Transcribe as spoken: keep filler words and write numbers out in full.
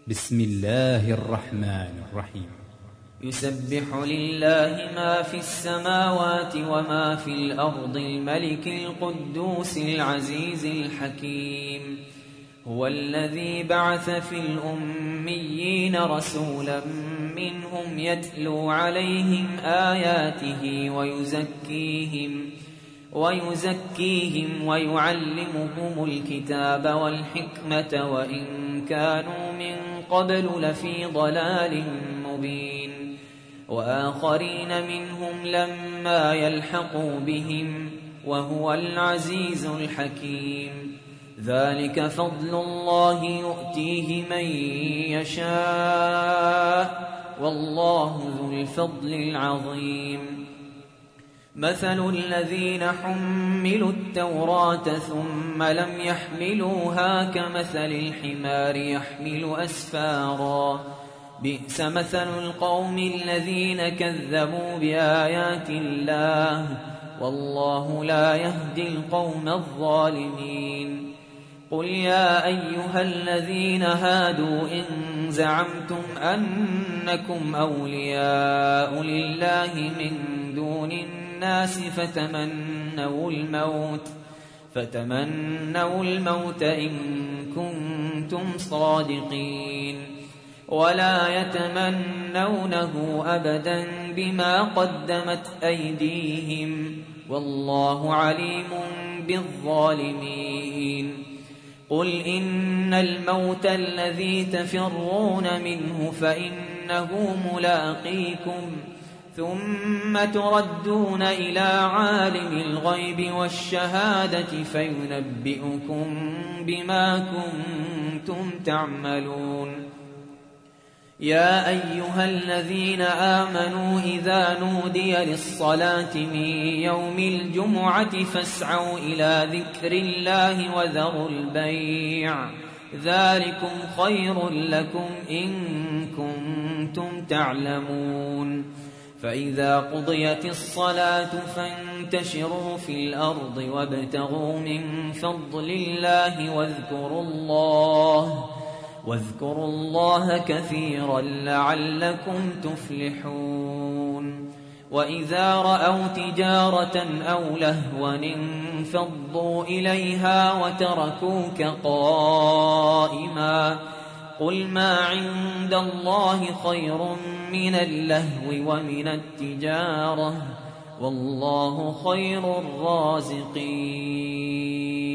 بسم الله الرحمن الرحيم. يسبح لله ما في السماوات وما في الأرض الملك القدوس العزيز الحكيم. هو الذي بعث في الأميين رسولا منهم يتلو عليهم آياته ويزكيهم ويزكيهم ويعلمهم الكتاب والحكمة وإن كانوا من قبل لفي ضلال مبين. وآخرين منهم لما يلحقوا بهم وهو العزيز الحكيم. ذلك فضل الله يؤتيه من يشاء والله ذو الفضل العظيم. مثل الذين حملوا التوراة ثم لم يحملوها كمثل الحمار يحمل أسفارا بئس مثل القوم الذين كذبوا بآيات الله والله لا يهدي القوم الظالمين. قل يا أيها الذين هادوا إن زعمتم أنكم أولياء لله من دون الناس فتمنوا الموت فتمنوا الموت إن كنتم صادقين ولا يتمنونه أبدا بما قدمت أيديهم والله عليم بالظالمين. قل إن الموت الذي تفرون منه فإنه ملاقيكم ثم تردون إلى عالم الغيب والشهادة فينبئكم بما كنتم تعملون. يا أيها الذين آمنوا إذا نودي للصلاة من يوم الجمعة فاسعوا إلى ذكر الله وذروا البيع ذلكم خير لكم إن كنتم تعلمون. فإذا قضيت الصلاة فانتشروا في الأرض وابتغوا من فضل الله واذكروا الله واذكروا الله كثيرا لعلكم تفلحون. وإذا رأوا تجارة أو لهوا انفضوا إليها وتركوك قائما قل ما عند الله خير من اللهو ومن التجارة والله خير الرازقين.